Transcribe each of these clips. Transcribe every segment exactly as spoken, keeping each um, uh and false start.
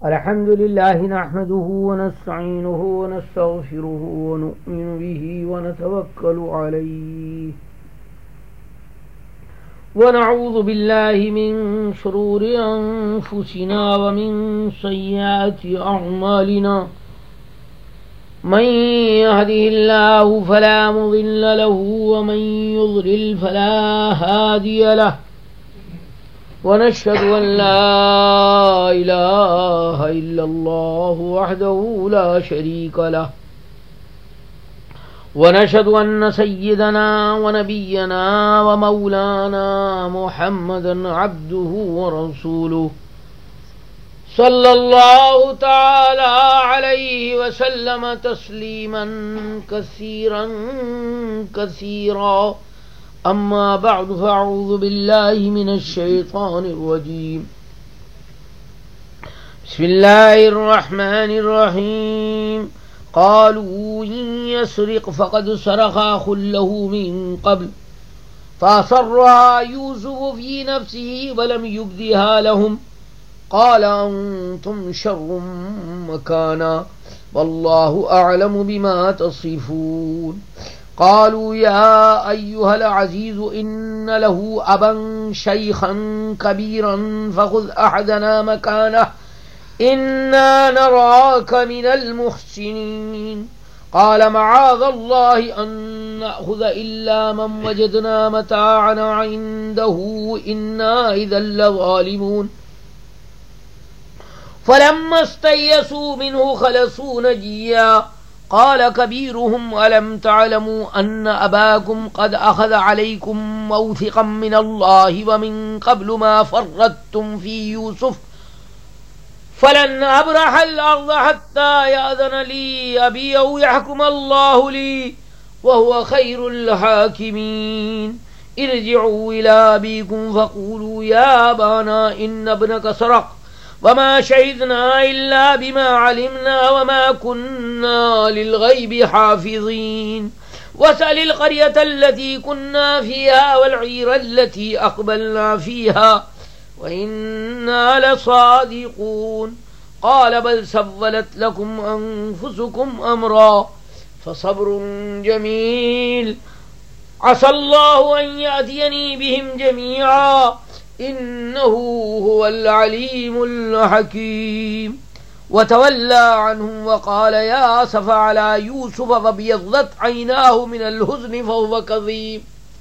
الحمد لله نحمده ونستعينه ونستغفره ونؤمن به ونتوكل عليه ونعوذ بالله من شرور أنفسنا ومن سيئات أعمالنا من يهده الله فلا مضل له ومن يضلل فلا هادي له ونشهد أن لا إله إلا الله وحده لا شريك له ونشهد أن سيدنا ونبينا ومولانا محمدا عبده ورسوله صلى الله تعالى عليه وسلم تسليما كثيرا كثيرا أما بعد فأعوذ بالله من الشيطان الرجيم بسم الله الرحمن الرحيم قالوا إن يسرق فقد سرق أخ له من قبل فأصرها يوسف في نفسه ولم يبدها لهم قال أنتم شر مكانا والله أعلم بما تصفون قالوا يا أيها العزيز إن له أبا شيخا كبيرا فخذ أحدنا مكانه إنا نراك من المحسنين قال معاذ الله أن نأخذ إلا من وجدنا متاعنا عنده إنا إذا لظالمون فلما استيئسوا منه خلصوا نجيا قال كبيرهم ألم تعلموا أن أباكم قد أخذ عليكم موثقا من الله ومن قبل ما فرطتم في يوسف فلن أبرح الأرض حتى يأذن لي أبي أو يحكم الله لي وهو خير الحاكمين ارجعوا إلى أبيكم فقولوا يا أبانا إن ابنك سرق وما شهدنا إلا بما علمنا وما كنا للغيب حافظين واسأل القرية التي كنا فيها والعير التي أقبلنا فيها وإنا لصادقون قال بل سولت لكم أنفسكم أمرا فصبر جميل عسى الله أن يأتيني بهم جميعا إنه هو العليم الحكيم وتولى عنهم وقال يا أسف على يوسف فابيضت عيناه من الحزن فهو كظيم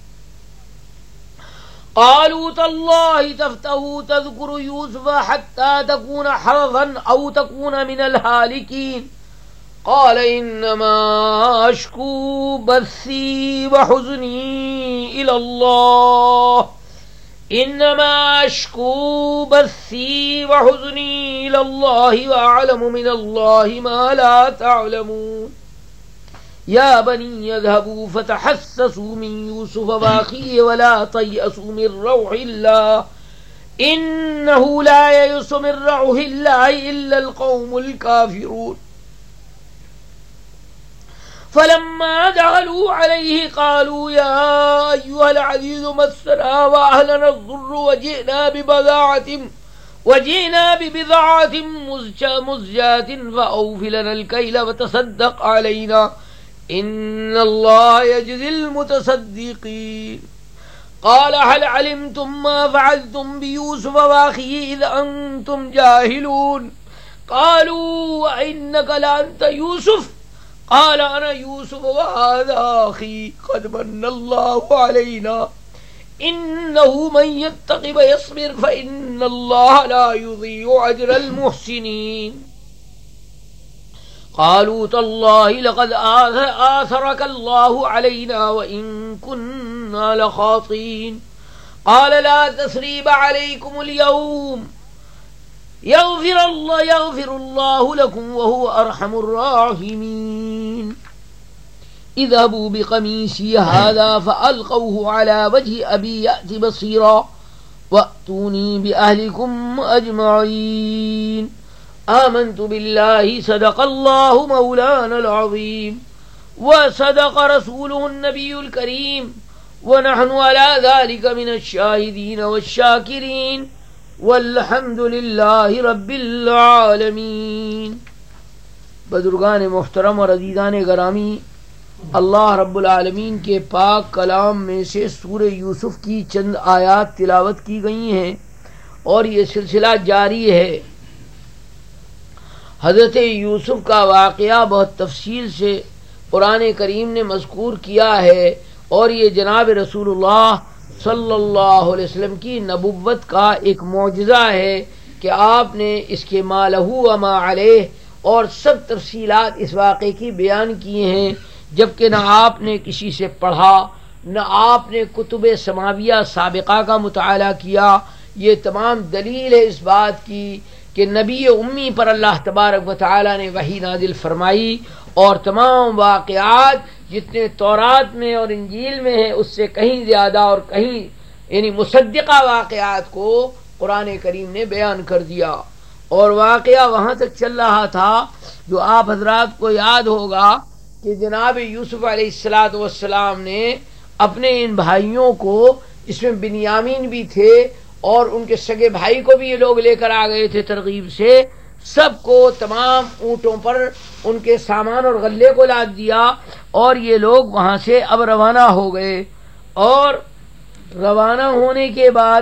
قالوا تالله تفتأ تذكر يوسف حتى تكون حرضا أو تكون من الهالكين قال إنما أشكو بثي وحزني إلى الله إنما أشكو بثي وحزني إلى الله وأعلم من الله ما لا تعلمون يا بني يذهبوا فتحسسوا من يوسف وأخيه ولا تيأسوا من روح الله إنه لا ييأس من روح الله إلا القوم الكافرون فلما دخلوا عليه قالوا يا أيها العزيز مسنا وأهلنا الضر وجئنا ببضاعة وجئنا ببضاعة مزجاة فأوف لنا الكيل وتصدق علينا إن الله يجزي المتصدقين قال هل علمتم ما فعلتم بيوسف وأخيه إذ أنتم جاهلون قالوا وإنك لأنت يوسف قال أنا يوسف وهذا أخي قد من الله علينا إنه من يتق ويصبر فإن الله لا يضيع أجر المحسنين قالوا تالله لقد آثرك الله علينا وإن كنا لخاطئين قال لا تثريب عليكم اليوم يغفر الله يغفر الله لكم وهو أرحم الراحمين اذهبوا بقميصي هذا فألقوه على وجه أبي يأت بصيرا وأتوني بأهلكم أجمعين آمنت بالله صدق الله مولانا العظيم وصدق رسوله النبي الكريم ونحن على ذلك من الشاهدين والشاكرين والحمد للہ رب العالمین۔ بزرگان محترم اور عزیزان گرامی، اللہ رب العالمین کے پاک کلام میں سے سورہ یوسف کی چند آیات تلاوت کی گئی ہیں اور یہ سلسلہ جاری ہے۔ حضرت یوسف کا واقعہ بہت تفصیل سے قرآن کریم نے مذکور کیا ہے اور یہ جناب رسول اللہ صلی اللہ علیہ وسلم کی نبوت کا ایک معجزہ ہے کہ آپ نے اس کے ما لہ و ما علیہ اور سب تفصیلات اس واقعے کی بیان کی ہیں، جبکہ نہ آپ نے کسی سے پڑھا، نہ آپ نے کتب سماویہ سابقہ کا مطالعہ کیا۔ یہ تمام دلیل ہے اس بات کی کہ نبی امی پر اللہ تبارک و تعالی نے وحی نازل فرمائی اور تمام واقعات جتنے تورات میں اور انجیل میں ہیں اس سے کہیں زیادہ اور کہیں یعنی مصدقہ واقعات کو قرآن کریم نے بیان کر دیا۔ اور واقعہ وہاں تک چل رہا تھا جو آپ حضرات کو یاد ہوگا کہ جناب یوسف علیہ الصلاۃ والسلام نے اپنے ان بھائیوں کو، اس میں بنیامین بھی تھے اور ان کے سگے بھائی کو بھی یہ لوگ لے کر آ گئے تھے ترغیب سے، سب کو تمام اونٹوں پر ان کے سامان اور غلے کو لاد دیا اور یہ لوگ وہاں سے اب روانہ ہو گئے۔ اور روانہ ہونے کے بعد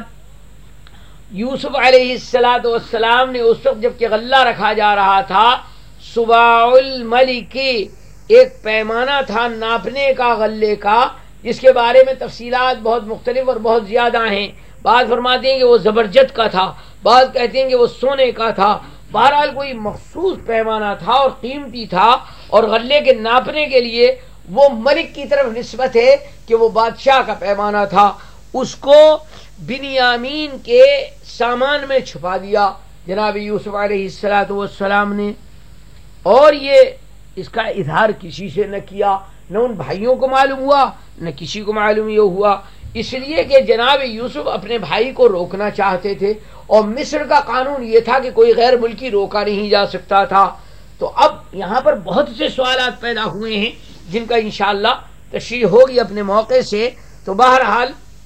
یوسف علیہ الصلاۃ والسلام نے اس وقت جب کہ غلہ رکھا جا رہا تھا، صباع الملک ایک پیمانہ تھا ناپنے کا غلے کا، جس کے بارے میں تفصیلات بہت مختلف اور بہت زیادہ ہیں۔ بعض فرماتے ہیں کہ وہ زبرجد کا تھا، بعض کہتے ہیں کہ وہ سونے کا تھا، بہرحال کوئی مخصوص پیمانہ تھا اور قیمتی تھا، اور غلے کے ناپنے کے لیے وہ ملک کی طرف نسبت ہے کہ وہ بادشاہ کا پیمانہ تھا۔ اس کو بنیامین کے سامان میں چھپا دیا جناب یوسف علیہ الصلاۃ والسلام نے، اور یہ اس کا اظہار کسی سے نہ کیا، نہ ان بھائیوں کو معلوم ہوا نہ کسی کو معلوم یہ ہوا، اس لیے کہ جناب یوسف اپنے بھائی کو روکنا چاہتے تھے اور مصر کا قانون یہ تھا کہ کوئی غیر ملکی روکا نہیں جا سکتا تھا۔ تو اب یہاں پر بہت سے سوالات پیدا ہوئے ہیں جن کا انشاءاللہ تشریح ہوگی اپنے موقع سے۔ تو بہرحال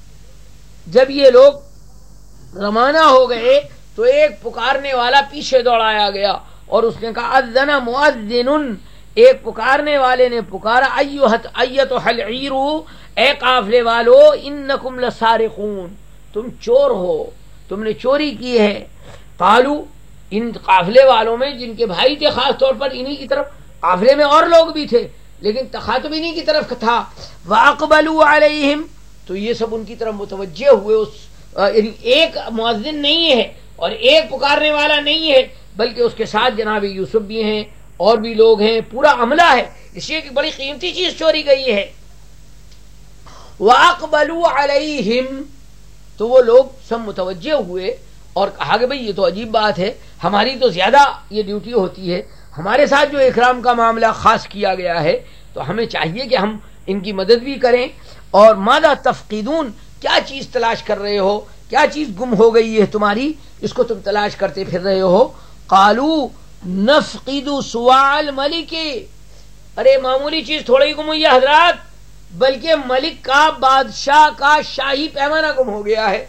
جب یہ لوگ روانہ ہو گئے تو ایک پکارنے والا پیچھے دوڑایا گیا اور اس نے کہا اذن مؤذن، ایک پکارنے والے نے پکارا ایھت ایتھا العیر، اے قافلے والو انکم لسارقون، تم چور ہو، تم نے چوری کی ہے۔ قالو، ان قافلے والوں میں جن کے بھائی تھے خاص طور پر انہی کی طرف، قافلے میں اور لوگ بھی تھے لیکن تخاطب انہی کی طرف تھا۔ واقبلوا علیہم، تو یہ سب ان کی طرف متوجہ ہوئے، اس یعنی ایک مؤذن نہیں ہے اور ایک پکارنے والا نہیں ہے بلکہ اس کے ساتھ جناب یوسف بھی ہیں اور بھی لوگ ہیں، پورا عملہ ہے، اس لیے کہ بڑی قیمتی چیز چوری گئی ہے۔ وَأَقْبَلُوا عَلَيْهِمْ، تو وہ لوگ سب متوجہ ہوئے اور کہا کہ بھئی یہ تو عجیب بات ہے، ہماری تو زیادہ یہ ڈیوٹی ہوتی ہے، ہمارے ساتھ جو اکرام کا معاملہ خاص کیا گیا ہے تو ہمیں چاہیے کہ ہم ان کی مدد بھی کریں۔ اور ماذا تفقدون، کیا چیز تلاش کر رہے ہو، کیا چیز گم ہو گئی ہے تمہاری، اس کو تم تلاش کرتے پھر رہے ہو۔ قالوا نفقد صواع الملک، ارے معمولی چیز تھوڑی گم ہوئی ہے حضرات، بلکہ ملک کا، بادشاہ کا شاہی پیمانہ گم ہو گیا ہے۔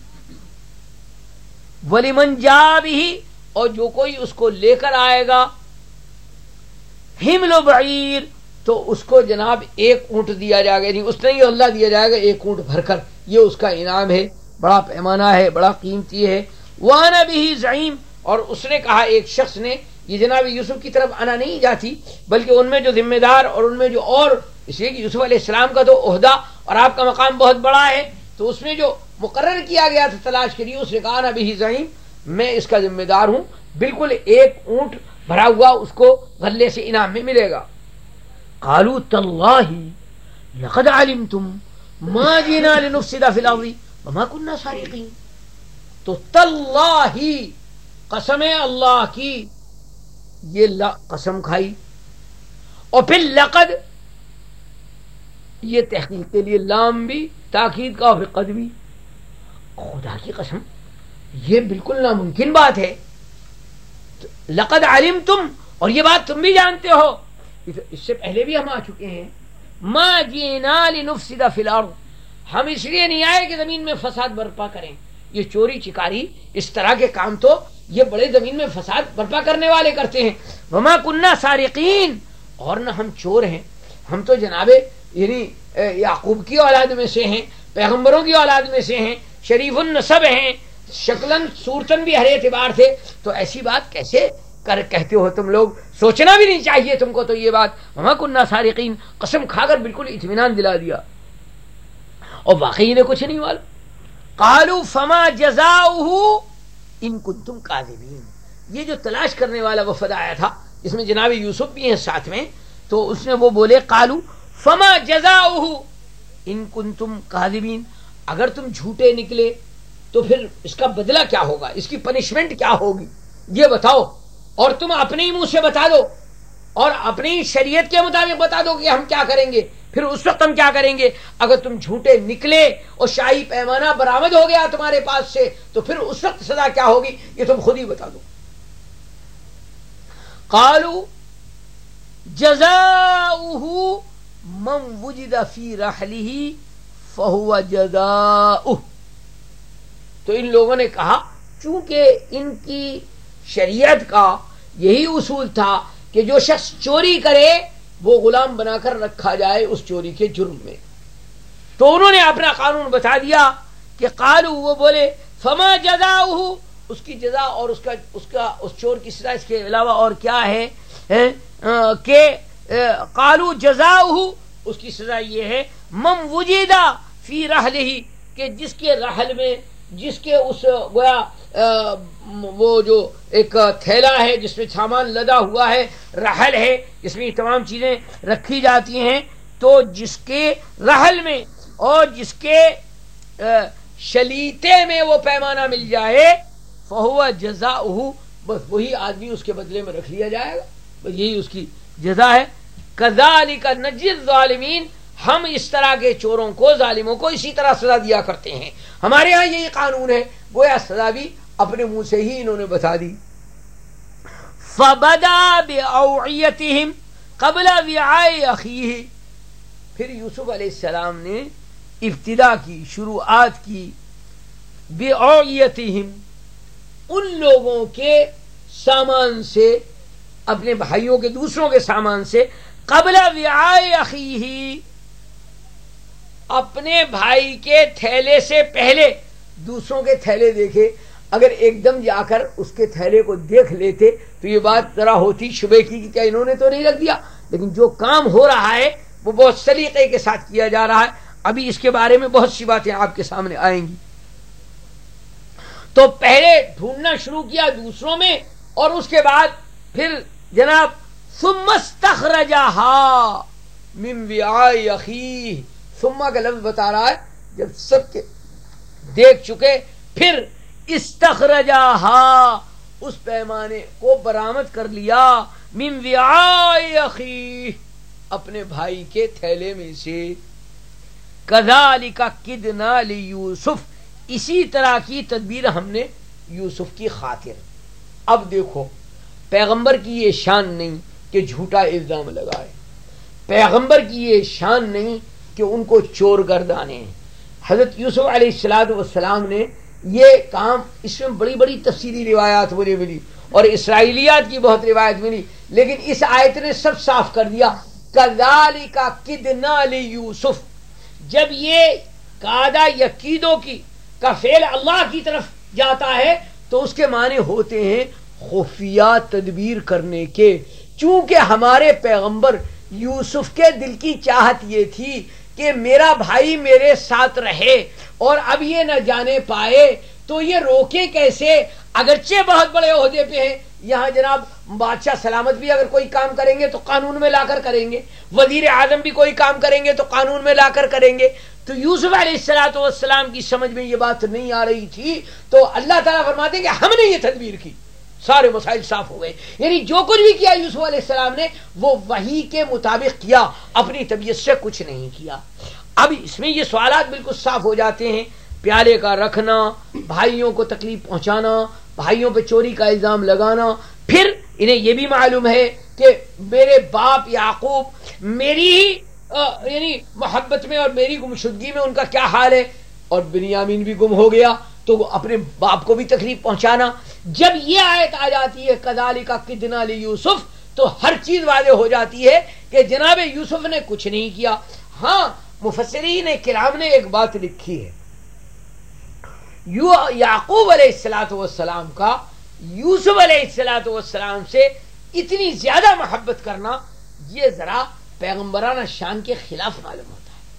وَلِمَنْ جَاءَ بِهِ، اور جو کوئی اس کو لے کر آئے گا، حِمْلُ بَعِيرٍ، تو اس کو جناب ایک اونٹ دیا جائے گا، یعنی اس نے یہ اللہ دیا جائے گا ایک اونٹ بھر کر، یہ اس کا انعام ہے، بڑا پیمانہ ہے، بڑا قیمتی ہے۔ وَأَنَا بِهِ زَعِيمٌ، اور اس نے کہا ایک شخص نے، یہ جناب یوسف کی طرف انا نہیں جاتی بلکہ ان میں جو ذمہ دار اور ان میں جو اور، اس لیے کہ یوسف علیہ السلام کا تو عہدہ اور آپ کا مقام بہت بڑا ہے، تو اس میں جو مقرر کیا گیا تھا تلاش کے لیے، اس نے کہا انا بہ زعیم، میں اس کا ذمہ دار ہوں، بالکل ایک اونٹ بھرا ہوا اس کو غلے سے انعام میں ملے گا۔ قالوا تاللہ لقد علمتم ما جئنا لنفسد فی الارض وما كنا سارقین، تو تاللہ، قسم اللہ کی، یہ قسم کھائی، اور پھر لقد، یہ تحقیق کے لیے لام بھی تاکید کا، اور پھر قد بھی، خدا کی قسم یہ بالکل ناممکن بات ہے۔ لقد علمتم، اور یہ بات تم بھی جانتے ہو، اس سے پہلے بھی ہم آ چکے ہیں، ما جئنا لنفسد فی الارض، ہم اس لیے نہیں آئے کہ زمین میں فساد برپا کریں، یہ چوری چکاری اس طرح کے کام تو یہ بڑے زمین میں فساد برپا کرنے والے کرتے ہیں. وما کننا سارقین، اور نہ ہم چور ہیں، ہم تو جناب یعنی یعقوب کی اولاد میں سے ہیں، پیغمبروں کی اولاد میں سے ہیں، شریف النسب ہیں، شکلن صورتن بھی ہر اعتبار تھے. تو ایسی بات کیسے کر کہتے ہو تم لوگ؟ سوچنا بھی نہیں چاہیے تم کو تو یہ بات. وما کننا سارقین، قسم کھا کر بالکل اطمینان دلا دیا. اور واقعی انہیں کچھ نہیں معلوم. قالوا فما جزاؤہ ان کنتم کاذبین. یہ جو تلاش کرنے والا وفد آیا تھا جس میں جناب یوسف بھی ہیں ساتھ میں، تو اس نے وہ بولے قالوا فما جزاؤہ ان کنتم کاذبین، اگر تم جھوٹے نکلے تو پھر اس کا بدلہ کیا ہوگا، اس کی پنشمنٹ کیا ہوگی یہ بتاؤ. اور تم اپنے ہی منہ سے بتا دو اور اپنی شریعت کے مطابق بتا دو کہ ہم کیا کریں گے، پھر اس وقت ہم کیا کریں گے. اگر تم جھوٹے نکلے اور شاہی پیمانہ برآمد ہو گیا تمہارے پاس سے تو پھر اس وقت سزا کیا ہوگی یہ تم خود ہی بتا دو. قالوا جزاؤہ من وجد فی رحلہ فہو جزاؤہ. تو ان لوگوں نے کہا چونکہ ان کی شریعت کا یہی اصول تھا کہ جو شخص چوری کرے وہ غلام بنا کر رکھا جائے اس چوری کے جرم میں، تو انہوں نے اپنا قانون بتا دیا کہ قالوا، وہ بولے فما جزاؤہ، اس کی جزا اور اس کا اس کا اس چور کی سزا اس کے علاوہ اور کیا ہے کہ قالوا جزاؤہ، اس کی سزا یہ ہے من وجد فی رحلہ، کہ جس کے رحل میں، جس کے اس گویا وہ جو ایک تھیلا ہے جس میں سامان لدا ہوا ہے، رحل ہے جس میں تمام چیزیں رکھی جاتی ہیں، تو جس کے رحل میں اور جس کے شلیتے میں وہ پیمانہ مل جائے فہو جزاؤہ، بس وہی آدمی اس کے بدلے میں رکھ لیا جائے گا، بس یہی اس کی جزا ہے. کذالک نجزی الظالمین، ہم اس طرح کے چوروں کو، ظالموں کو اسی طرح سزا دیا کرتے ہیں. ہمارے ہاں یہی قانون ہے. گویا سزا بھی اپنے منہ سے ہی انہوں نے بتا دی. فبدا بأوعیتہم قبل وعاء اخیہ، پھر یوسف علیہ السلام نے ابتدا کی، شروعات کی، بأوعیتہم، ان لوگوں کے سامان سے، اپنے بھائیوں کے، دوسروں کے سامان سے، قبل وعاء اخیہ، اپنے بھائی کے تھیلے سے پہلے. دوسروں کے تھیلے دیکھے، اگر ایک دم جا کر اس کے تھیلے کو دیکھ لیتے تو یہ بات ذرا ہوتی شبے کی کہ کیا انہوں نے تو نہیں رکھ دیا. لیکن جو کام ہو رہا ہے وہ بہت سلیقے کے ساتھ کیا جا رہا ہے. ابھی اس کے بارے میں بہت سی باتیں آپ کے سامنے آئیں گی. تو پہلے ڈھونڈنا شروع کیا دوسروں میں، اور اس کے بعد پھر جناب ثم استخرجہا من وعاء اخیہ، ثم کا لفظ بتا رہا ہے جب سب کے دیکھ چکے پھر استخرجہا، اس پیمانے کو برآمد کر لیا، من وعاء اخیہ، اپنے بھائی کے تھیلے میں سے. کذالک کدنا لیوسف، اسی طرح کی تدبیر ہم نے یوسف کی خاطر. اب دیکھو پیغمبر کی یہ شان نہیں کہ جھوٹا الزام لگائے، پیغمبر کی یہ شان نہیں کہ ان کو چور گردانے. حضرت یوسف علیہ الصلوۃ والسلام نے یہ کام، اس میں بڑی بڑی تفصیلی روایات مجھے ملی اور اسرائیلیات کی بہت روایت ملی، لیکن اس آیت نے سب صاف کر دیا. کذالک کدنا لیوسف، جب یہ قادہ یا کیدوں کی کا فعل اللہ کی طرف جاتا ہے تو اس کے معنی ہوتے ہیں خفیہ تدبیر کرنے کے. چونکہ ہمارے پیغمبر یوسف کے دل کی چاہت یہ تھی کہ میرا بھائی میرے ساتھ رہے اور اب یہ نہ جانے پائے تو یہ روکے کیسے، اگرچہ بہت بڑے عہدے پہ ہیں. یہاں جناب بادشاہ سلامت بھی اگر کوئی کام کریں گے تو قانون میں لا کر کریں گے، وزیر اعظم بھی کوئی کام کریں گے تو قانون میں لا کر کریں گے. تو یوسف علیہ الصلوۃ والسلام کی سمجھ میں یہ بات نہیں آ رہی تھی، تو اللہ تعالیٰ فرماتے ہیں کہ ہم نے یہ تدبیر کی، سارے مسائل صاف ہو گئے. یعنی جو کچھ بھی کیا یوسف علیہ السلام نے وہ وحی کے مطابق کیا، اپنی طبیعت سے کچھ نہیں کیا. اب اس میں یہ سوالات بالکل صاف ہو جاتے ہیں. پیالے کا رکھنا، بھائیوں کو تکلیف پہنچانا، بھائیوں پہ چوری کا الزام لگانا، پھر انہیں یہ بھی معلوم ہے کہ میرے باپ یعقوب میری ہی یعنی محبت میں اور میری گمشدگی میں ان کا کیا حال ہے، اور بنیامین بھی گم ہو گیا تو وہ اپنے باپ کو بھی تکلیف پہنچانا. جب یہ آیت آ جاتی ہے کذالک کدنا لیوسف تو ہر چیز واضح ہو جاتی ہے کہ جناب یوسف نے کچھ نہیں کیا. ہاں مفسرین کرام نے ایک بات لکھی ہے, یعقوب علیہ الصلوۃ والسلام کا یوسف علیہ الصلوۃ والسلام سے اتنی زیادہ محبت کرنا یہ ذرا پیغمبرانہ شان کے خلاف معلوم ہوتا ہے,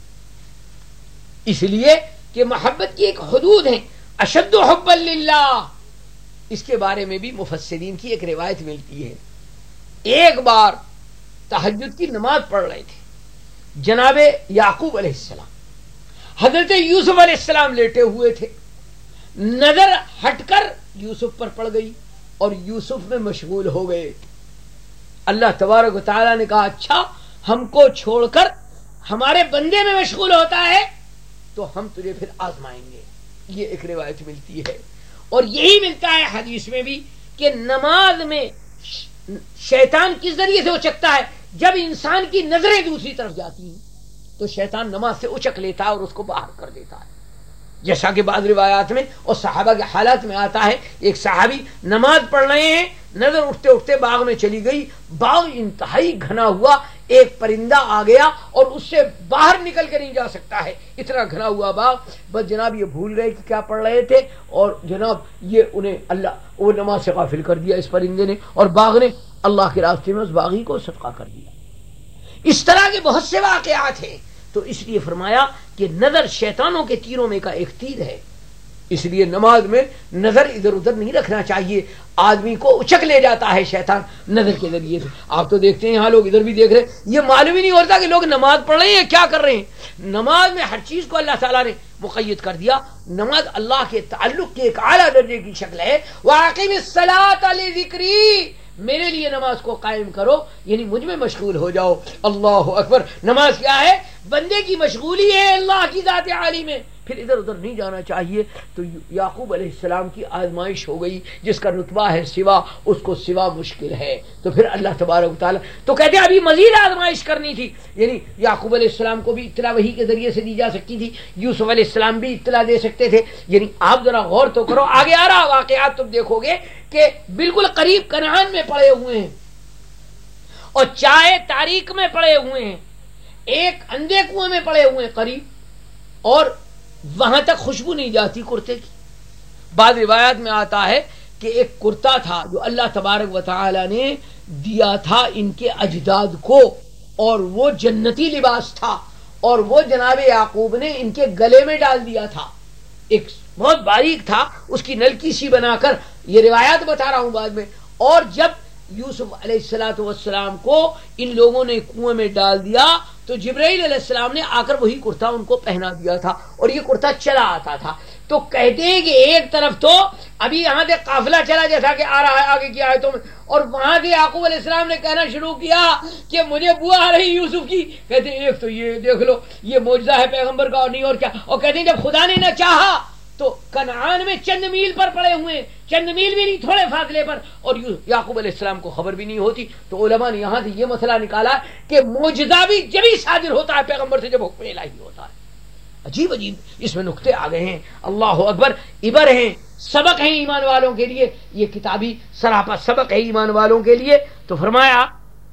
اس لیے کہ محبت کی ایک حدود ہے. اشد حبا للہ, اس کے بارے میں بھی مفسرین کی ایک روایت ملتی ہے. ایک بار تہجد کی نماز پڑھ رہے تھے جناب یعقوب علیہ السلام, حضرت یوسف علیہ السلام لیٹے ہوئے تھے, نظر ہٹ کر یوسف پر پڑ گئی اور یوسف میں مشغول ہو گئے. اللہ تبارک و تعالیٰ نے کہا اچھا ہم کو چھوڑ کر ہمارے بندے میں مشغول ہوتا ہے تو ہم تجھے پھر آزمائیں گے. یہ ایک روایت ملتی ہے. اور یہی ملتا ہے حدیث میں بھی کہ نماز میں شیطان کس ذریعے سے اچکتا ہے, جب انسان کی نظریں دوسری طرف جاتی ہیں تو شیطان نماز سے اچک لیتا ہے اور اس کو باہر کر دیتا ہے. جیسا کہ بعض روایات میں اور صحابہ کے حالات میں آتا ہے, ایک صحابی نماز پڑھ رہے ہیں, نظر اٹھتے اٹھتے باغ میں چلی گئی, باغ انتہائی گھنا ہوا, ایک پرندہ آ گیا اور اس سے باہر نکل کے نہیں جا سکتا ہے, اتنا گھنا ہوا باغ. بس جناب یہ بھول گئے کہ کیا پڑھ رہے تھے اور جناب یہ انہیں اللہ وہ نماز سے غافل کر دیا اس پرندے نے, اور باغ نے اللہ کے راستے میں اس باغی کو صدقہ کر دیا. اس طرح کے بہت سے واقعات ہیں. تو اس لیے فرمایا کہ نظر شیطانوں کے تیروں میں کا ایک تیر ہے, اس لیے نماز میں نظر ادھر ادھر نہیں رکھنا چاہیے. آدمی کو اچک لے جاتا ہے شیطان نظر کے ذریعے سے. آپ تو دیکھتے ہیں یہاں لوگ ادھر بھی دیکھ رہے, یہ معلوم ہی نہیں ہوتا کہ لوگ نماز پڑھ رہے ہیں کیا کر رہے ہیں. نماز میں ہر چیز کو اللہ تعالیٰ نے مقید کر دیا. نماز اللہ کے تعلق کے ایک اعلیٰ درجے کی شکل ہے. وَأَقِمِ الصَّلَاةَ لِذِكْرِي, میرے لیے نماز کو قائم کرو, یعنی مجھ میں مشغول ہو جاؤ. اللہ اکبر. نماز کیا ہے؟ بندے کی مشغولی ہے اللہ کی ذات عالی میں, پھر ادھر ادھر نہیں جانا چاہیے. تو یعقوب علیہ السلام کی آزمائش ہو گئی, جس کا رتبہ ہے سوا, اس کو سوا مشکل ہے. تو پھر اللہ تبارک و تعالیٰ تو کہتے ہیں ابھی مزید آزمائش کرنی تھی, یعنی یعقوب علیہ السلام کو بھی اطلاع وحی کے ذریعے سے دی جا سکتی تھی, یوسف علیہ السلام بھی اطلاع دے سکتے تھے. یعنی آپ ذرا غور تو کرو, آگے آ رہا واقعات تم دیکھو گے کہ بالکل قریب کنعان میں پڑے ہوئے ہیں اور چائے تاریک میں پڑے ہوئے ہیں, ایک اندھے کنویں میں پڑے ہوئے ہیں قریب, اور وہاں تک خوشبو نہیں جاتی کرتے کی. بعض روایات میں آتا ہے کہ ایک کرتا تھا جو اللہ تبارک و تعالی نے دیا تھا ان کے اجداد کو, اور وہ جنتی لباس تھا, اور وہ جناب یعقوب نے ان کے گلے میں ڈال دیا تھا. ایک بہت باریک تھا, اس کی نلکی سی بنا کر, یہ روایات بتا رہا ہوں بعد میں. اور جب یوسف علیہ الصلوۃ والسلام کو ان لوگوں نے کنویں میں ڈال دیا تو جبرائیل علیہ السلام نے آ کر وہی کرتا ان کو پہنا دیا تھا, اور یہ کرتا چلا آتا تھا. تو کہتے ہیں کہ ایک طرف تو ابھی یہاں سے قافلہ چلا جیسا کہ آ رہا ہے آگے کی آیتوں میں, اور وہاں سے یعقوب علیہ السلام نے کہنا شروع کیا کہ مجھے بو آ رہی یوسف کی. کہتے ہیں ایک تو یہ دیکھ لو, یہ معجزہ ہے پیغمبر کا اور نہیں اور کیا. اور کہتے ہیں جب خدا نے نہ چاہا تو کنعان میں چند میل پر پڑے ہوئے, چند میل بھی نہیں تھوڑے فاصلے پر, اور یعقوب علیہ السلام کو خبر بھی نہیں ہوتی. تو علماء نے یہاں سے یہ مسئلہ نکالا کہ معجزہ بھی جبھی صادر ہوتا ہے پیغمبر سے جب حکم الہی ہوتا ہے. عجیب عجیب اس میں نقطے آ گئے ہیں. اللہ اکبر. عبر ہیں, سبق ہیں ایمان والوں کے لیے, یہ کتابی سراپا سبق ہے ایمان والوں کے لیے. تو فرمایا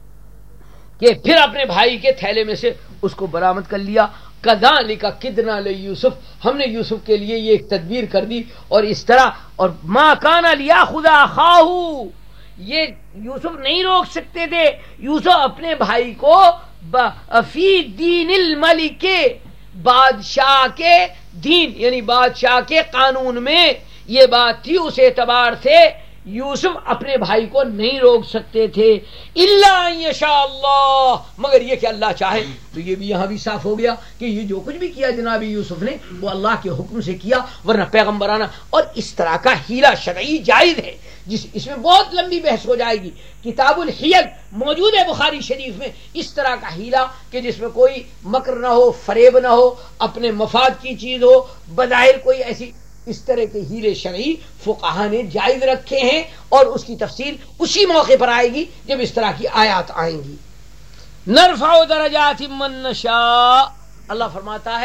کہ پھر اپنے بھائی کے تھیلے میں سے اس کو برآمد کر لیا. کذالک کدنا لیوسف, ہم نے یوسف کے لیے یہ ایک تدبیر کر دی, اور اس طرح. اور ما کان لیاخذ اخاہ, یہ یوسف نہیں روک سکتے تھے یوسف اپنے بھائی کو فی دین الملک, بادشاہ کے دین یعنی بادشاہ کے قانون میں یہ بات تھی. اس اعتبار سے یوسف اپنے بھائی کو نہیں روک سکتے تھے. الا ان یشاء اللہ, مگر یہ کہ اللہ چاہے. تو یہ بھی یہاں بھی صاف ہو گیا کہ یہ جو کچھ بھی کیا جناب یوسف نے وہ اللہ کے حکم سے کیا, ورنہ پیغمبرانہ. اور اس طرح کا ہیلا شرعی جائز ہے, جس اس میں بہت لمبی بحث ہو جائے گی. کتاب الحیل موجود ہے بخاری شریف میں. اس طرح کا ہیلا کہ جس میں کوئی مکر نہ ہو, فریب نہ ہو, اپنے مفاد کی چیز ہو, بظاہر کوئی ایسی, اس طرح کے ہیلے شرعی فقہا نے جائز رکھے ہیں, اور اس کی تفصیل اسی موقع پر آئے گی جب اس طرح کی آیات آئیں گی. نرفع درجات من نشاء, اللہ فرماتا ہے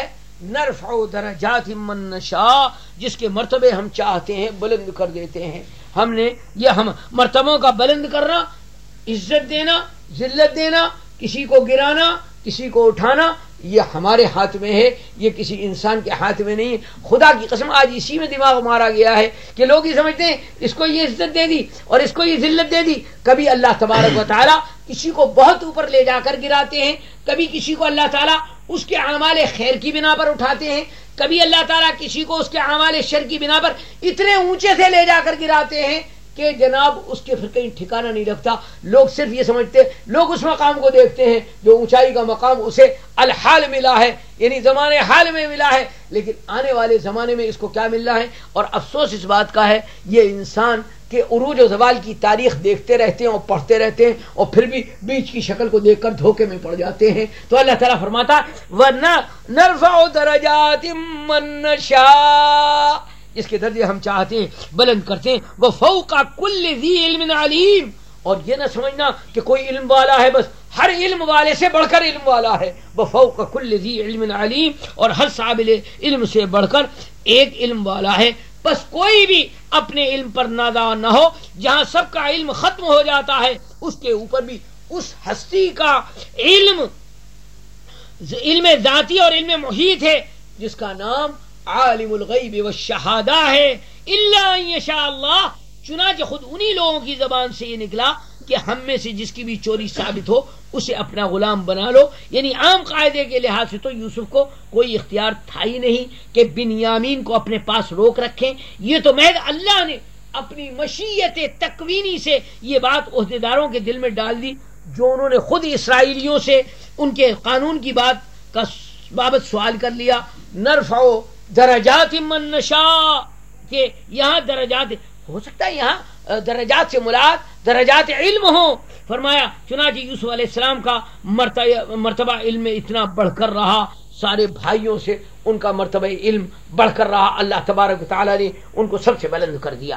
نرفع درجات من نشاء، جس کے مرتبے ہم چاہتے ہیں بلند کر دیتے ہیں. ہم نے یہ ہم مرتبوں کا بلند کرنا، عزت دینا، ذلت دینا، کسی کو گرانا، کسی کو اٹھانا، یہ ہمارے ہاتھ میں ہے، یہ کسی انسان کے ہاتھ میں نہیں ہے. خدا کی قسم آج اسی میں دماغ مارا گیا ہے کہ لوگ یہ سمجھتے ہیں اس کو یہ عزت دے دی اور اس کو یہ ذلت دے دی. کبھی اللہ تبارک و تعالیٰ کسی کو بہت اوپر لے جا کر گراتے ہیں، کبھی کسی کو اللہ تعالیٰ اس کے اعمال خیر کی بنا پر اٹھاتے ہیں، کبھی اللہ تعالیٰ کسی کو اس کے اعمال شر کی بنا پر اتنے اونچے سے لے جا کر گراتے ہیں کہ جناب اس کے پھر کہیں ٹھکانہ نہیں رکھتا. لوگ صرف یہ سمجھتے، لوگ اس مقام کو دیکھتے ہیں جو اونچائی کا مقام اسے الحال ملا ہے، یعنی زمانے حال میں ملا ہے، لیکن آنے والے زمانے میں اس کو کیا مل رہا ہے. اور افسوس اس بات کا ہے یہ انسان کہ عروج و زوال کی تاریخ دیکھتے رہتے ہیں اور پڑھتے رہتے ہیں اور پھر بھی بیچ کی شکل کو دیکھ کر دھوکے میں پڑ جاتے ہیں. تو اللہ تعالیٰ فرماتا ورنہ نرفع درجات من نشاء، جس کے درجے ہم چاہتے ہیں بلند کرتے ہیں. وہ فوق کل ذی علم علیم، اور یہ نہ سمجھنا کہ کوئی علم والا ہے بس ہر علم والے سے بڑھ کر علم والا ہے. وہ فوق کل ذی علم علیم، اور ہر صابل علم سے بڑھ کر ایک علم والا ہے. بس کوئی بھی اپنے علم پر نادان نہ ہو، جہاں سب کا علم ختم ہو جاتا ہے اس کے اوپر بھی اس ہستی کا علم علم ذاتی اور علم محیط ہے جس کا نام عالم الغیب والشہادہ ہے. الا ان یشاء اللہ، چنانچہ خود انہی لوگوں کی زبان سے یہ نکلا کہ ہم میں سے جس کی بھی چوری ثابت ہو اسے اپنا غلام بنا لو. یعنی عام قاعدے کے لحاظ سے تو یوسف کو کوئی اختیار تھا ہی نہیں کہ بنیامین کو اپنے پاس روک رکھیں. یہ تو محض اللہ نے اپنی مشیت تکوینی سے یہ بات عہدیداروں کے دل میں ڈال دی، جو انہوں نے خود اسرائیلیوں سے ان کے قانون کی بات کا بابت سوال کر لیا. نرفع درجات من نشاء، کہ یہاں درجات ہو سکتا ہے یہاں درجات سے مراد درجات علم ہوں. فرمایا چنانچہ یوسف علیہ السلام کا مرتبہ مرتبہ علم میں اتنا بڑھ کر رہا، سارے بھائیوں سے ان کا مرتبہ علم بڑھ کر رہا. اللہ تبارک و تعالیٰ نے ان کو سب سے بلند کر دیا.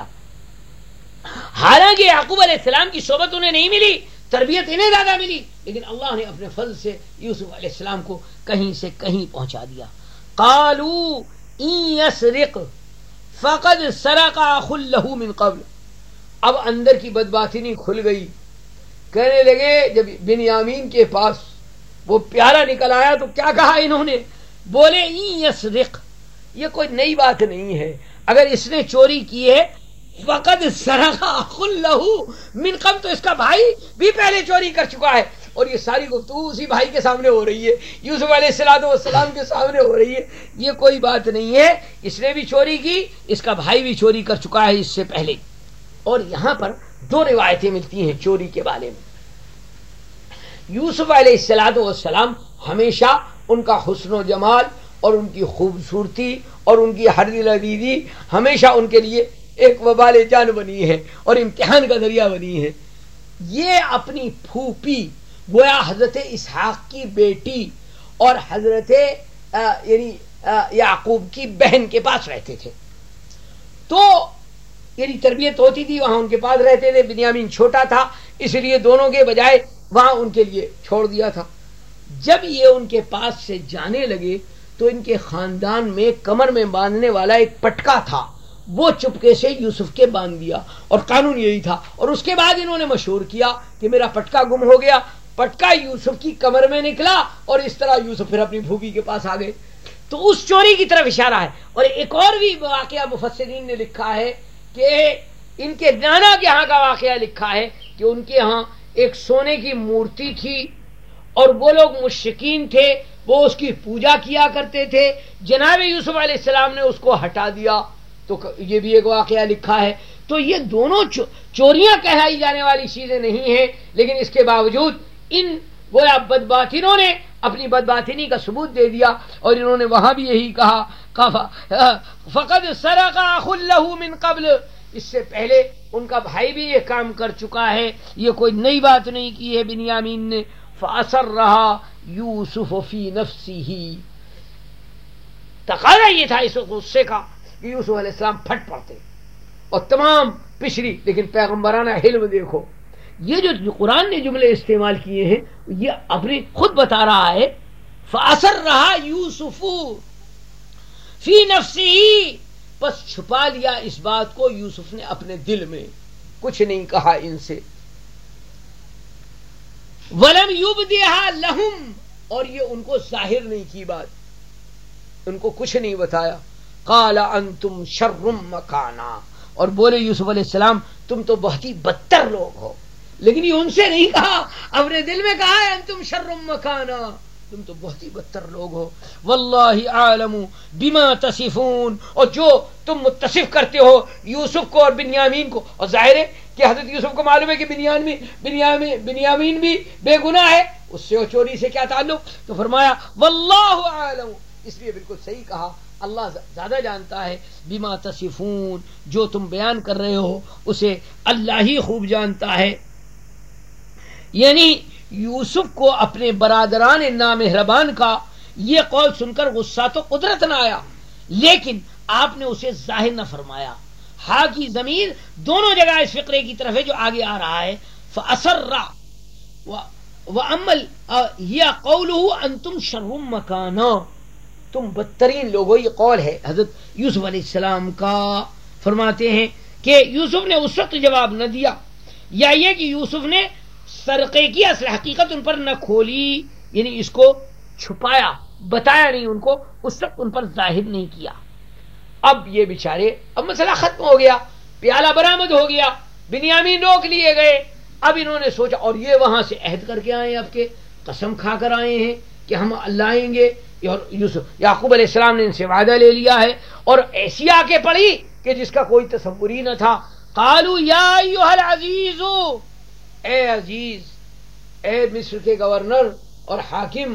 حالانکہ یعقوب علیہ السلام کی صحبت انہیں نہیں ملی، تربیت انہیں زیادہ ملی، لیکن اللہ نے اپنے فضل سے یوسف علیہ السلام کو کہیں سے کہیں پہنچا دیا. قالوا ان یسرق فقد سرق اخ له من قبل. اب اندر کی بدباطنی کھل گئی. کہنے لگے جب بنیامین کے پاس وہ پیارا نکل آیا تو کیا کہا انہوں نے؟ بولے ان یسرق، یہ کوئی نئی بات نہیں ہے. اگر اس نے چوری کی ہے فقد سرق اخ له من قبل، تو اس کا بھائی بھی پہلے چوری کر چکا ہے. اور یہ ساری گفتگو اسی بھائی کے سامنے ہو رہی ہے، یوسف علیہ السلام والسلام کے سامنے ہو رہی ہے. یہ کوئی بات نہیں ہے، اس نے بھی چوری کی، اس کا بھائی بھی چوری کر چکا ہے اس سے پہلے. اور یہاں پر دو روایتیں ملتی ہیں چوری کے بارے میں. یوسف علیہ السلام والسلام ہمیشہ ان کا حسن و جمال اور ان کی خوبصورتی اور ان کی ہر دل عزیزی ہمیشہ ان کے لیے ایک وبال جان بنی ہے اور امتحان کا ذریعہ بنی ہے. یہ اپنی پھوپھی گویا حضرت اسحاق کی بیٹی اور حضرت یعنی یعقوب کی بہن کے پاس رہتے تھے. تو یعنی تربیت ہوتی تھی، وہاں ان کے پاس رہتے تھے. بنیامین چھوٹا تھا اس لیے دونوں کے بجائے وہاں ان کے لیے چھوڑ دیا تھا. جب یہ ان کے پاس سے جانے لگے تو ان کے خاندان میں کمر میں باندھنے والا ایک پٹکا تھا، وہ چپکے سے یوسف کے باندھ دیا، اور قانون یہی تھا. اور اس کے بعد انہوں نے مشہور کیا کہ میرا پٹکا گم ہو گیا. پٹکا یوسف کی کمر میں نکلا اور اس طرح یوسف پھر اپنی پھوپھی کے پاس آ گئے. تو اس چوری کی طرف اشارہ ہے. اور ایک اور بھی واقعہ مفسرین نے لکھا ہے کہ ان کے نانا کے ہاں کا واقعہ لکھا ہے کہ ان کے ہاں ایک سونے کی مورتی تھی اور وہ لوگ مشرکین تھے، وہ اس کی پوجا کیا کرتے تھے. جناب یوسف علیہ السلام نے اس کو ہٹا دیا. تو یہ بھی ایک واقعہ لکھا ہے. تو یہ دونوں چوریاں کہلائی جانے والی چیزیں نہیں ہیں، لیکن اس کے باوجود ان گویا بدباطنوں نے اپنی بدباطنی کا ثبوت دے دیا. اور انہوں نے وہاں بھی یہی کہا فقد سرق اخ له من قبل، اس سے پہلے ان کا بھائی بھی یہ کام کر چکا ہے، یہ کوئی نئی بات نہیں کی ہے بنیامین نے. فَأَسَرَّهَا يُوسُفُ فِي نَفْسِهِ، تقاضا یہ تھا اس غصے کا کہ یوسف علیہ السلام پھٹ پڑتے. اور تمام پچھلی لیکن پیغمبرانہ حلم دیکھو، یہ جو قرآن نے جملے استعمال کیے ہیں یہ اپنی خود بتا رہا ہے. فَأَسَرَّهَا يُوسُفُ، فی نفسی، بس چھپا لیا اس بات کو یوسف نے اپنے دل میں، کچھ نہیں کہا ان سے. ولم یبدھا لہم، اور یہ ان کو ظاہر نہیں کی بات، ان کو کچھ نہیں بتایا. قال انتم شر مکانا، اور بولے یوسف علیہ السلام تم تو بہت ہی بدتر لوگ ہو. لیکن یہ ان سے نہیں کہا، اپنے دل میں کہا ہے انتم شر مکانا، تم تو بہت ہی بدتر لوگ ہو. واللہ اعلم بما تصفون، اور جو تم متصف کرتے ہو یوسف کو اور بنیامین کو، اور ظاہر ہے کہ حضرت یوسف کو معلوم ہے کہ بنیامین بنیامین بنیامین بھی بے گناہ ہے، اس سے اور چوری سے کیا تعلق. تو فرمایا واللہ اعلم، اس لیے بالکل صحیح کہا، اللہ زیادہ جانتا ہے. بما تصفون، جو تم بیان کر رہے ہو اسے اللہ ہی خوب جانتا ہے. یعنی یوسف کو اپنے برادران نامہربان کا یہ قول سن کر غصہ تو قدرت نہ آیا، لیکن آپ نے اسے ظاہر نہ فرمایا. ہا کی ضمیر دونوں جگہ اس فقرے کی طرف ہے جو آگے آ رہا ہے. فَأَسَرَّ وَأَمَّلْ هِيَ قَوْلُهُ أَنْتُمْ شَرٌّ مَكَانًا، تم بدترین لوگو، یہ قول ہے حضرت یوسف علیہ السلام کا. فرماتے ہیں کہ یوسف نے اس وقت جواب نہ دیا، یا یہ کہ یوسف نے سرقے کی اصل حقیقت ان پر نہ کھولی، یعنی اس کو چھپایا، بتایا نہیں ان کو، اس وقت ان پر ظاہر نہیں کیا. اب یہ بیچارے، اب مسئلہ ختم ہو گیا، پیالہ برآمد ہو گیا، بنیامین روک لیے گئے. اب انہوں نے سوچا، اور یہ وہاں سے عہد کر کے آئے، اب کے قسم کھا کر آئے ہیں کہ ہم اللہ آئیں گے. اور یوسف یعقوب علیہ السلام نے ان سے وعدہ لے لیا ہے، اور ایسی آ کے پڑی کہ جس کا کوئی تصور ہی نہ تھا. قالوا یا ایھا العزیز، اے عزیز، اے مصر کے گورنر اور حاکم،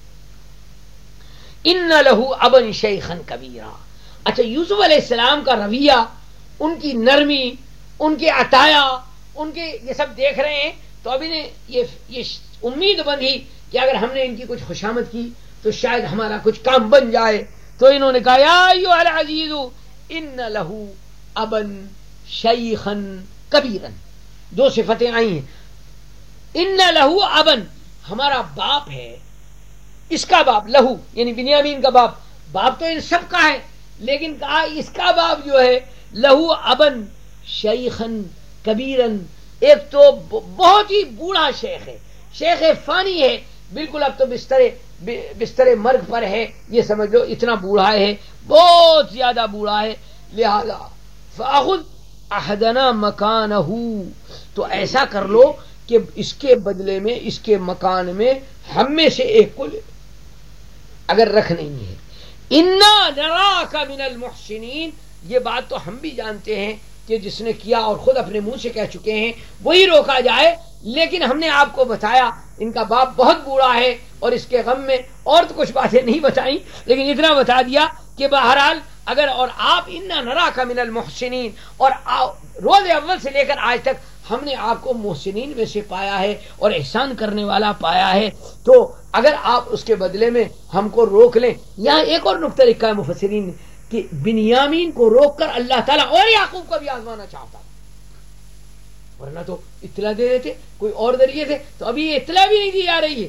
ان لہ ابا شیخا کبیرا. اچھا، یوسف علیہ السلام کا رویہ، ان کی نرمی، ان کے عطایا، ان کے یہ سب دیکھ رہے ہیں، تو اب انہیں یہ یہ امید بندھی کہ اگر ہم نے ان کی کچھ خوشامد کی تو شاید ہمارا کچھ کام بن جائے. تو انہوں نے کہا یا ایھا العزیز ان لہ ابا شیخا کبیرا، دو صفتیں آئی ہیں. ان لہو ابن، ہمارا باپ ہے، اس کا باپ، لہو یعنی بنیامین کا باپ، باپ تو ان سب کا ہے، لیکن کہا اس کا باپ جو ہے لہو ابن شیخن کبیرن، ایک تو بہت ہی بوڑھا شیخ ہے، شیخ فانی ہے، بالکل اب تو بستر بستر مرگ پر ہے، یہ سمجھ لو اتنا بوڑھا ہے، بہت زیادہ بوڑھا ہے. لہذا فاخذ احدنا مکانہ، تو ایسا کر لو کہ اس کے بدلے میں، اس کے مکان میں ہم میں سے ایک کو لے، اگر رکھ نہیں ہے. انا نراک من المحسنین، یہ بات تو ہم بھی جانتے ہیں کہ جس نے کیا اور خود اپنے منہ سے کہہ چکے ہیں وہی روکا جائے، لیکن ہم نے آپ کو بتایا ان کا باپ بہت بوڑھا ہے، اور اس کے غم میں اور تو کچھ باتیں نہیں بتائیں، لیکن اتنا بتا دیا کہ بہرحال اگر، اور آپ انا نراک من المحسنین، اور روز اول سے لے کر آج تک ہم نے آپ کو محسنین میں سے پایا ہے اور احسان کرنے والا پایا ہے، تو اگر آپ اس کے بدلے میں ہم کو روک لیں. یہاں ایک اور نقطہ لکھا ہے مفسرین نے کہ بنیامین کو روک کر اللہ تعالیٰ اور یعقوب کو بھی آزمانا چاہتا، ورنہ تو اطلاع دے دیتے، کوئی اور ذریعے تھے، تو ابھی یہ اطلاع بھی نہیں دی جا رہی ہے.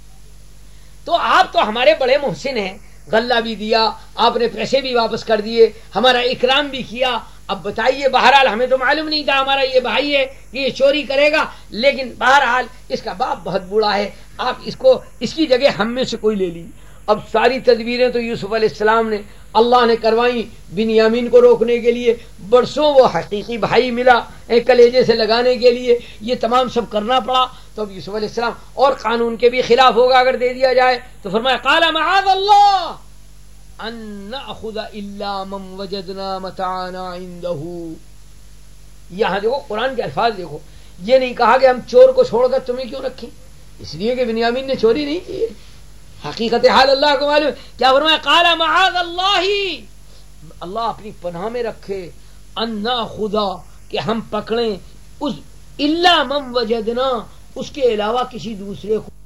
تو آپ تو ہمارے بڑے محسن ہیں، غلہ بھی دیا، آپ نے پیسے بھی واپس کر دیے، ہمارا اکرام بھی کیا. اب بتائیے، بہرحال ہمیں تو معلوم نہیں تھا ہمارا یہ بھائی ہے کہ یہ چوری کرے گا، لیکن بہرحال اس کا باپ بہت بوڑھا ہے، آپ اس کو، اس کی جگہ ہم میں سے کوئی لے لی. اب ساری تدبیریں تو یوسف علیہ السلام نے، اللہ نے کروائیں بنیامین کو روکنے کے لیے. برسوں وہ حقیقی بھائی ملا ایک کلیجے سے لگانے کے لیے، یہ تمام سب کرنا پڑا. تو اب یوسف علیہ السلام، اور قانون کے بھی خلاف ہوگا اگر دے دیا جائے، تو فرمایا قال معاذ اللہ ان ناخذ الا من وجدنا متاعنا عنده. یہاں دیکھو قرآن کے الفاظ دیکھو، یہ نہیں کہا کہ ہم چور کو چھوڑ کر تمہیں کیوں رکھیں، اس لیے کہ بنیامین نے چوری نہیں کی ہے، حقیقت حال اللہ کو معلوم. کیا فرمایا قال معاذ اللہ، اللہ اپنی پناہ میں رکھے، ان ناخذ، کہ ہم پکڑیں، اس الا من وجدنا، اس کے علاوہ کسی دوسرے کو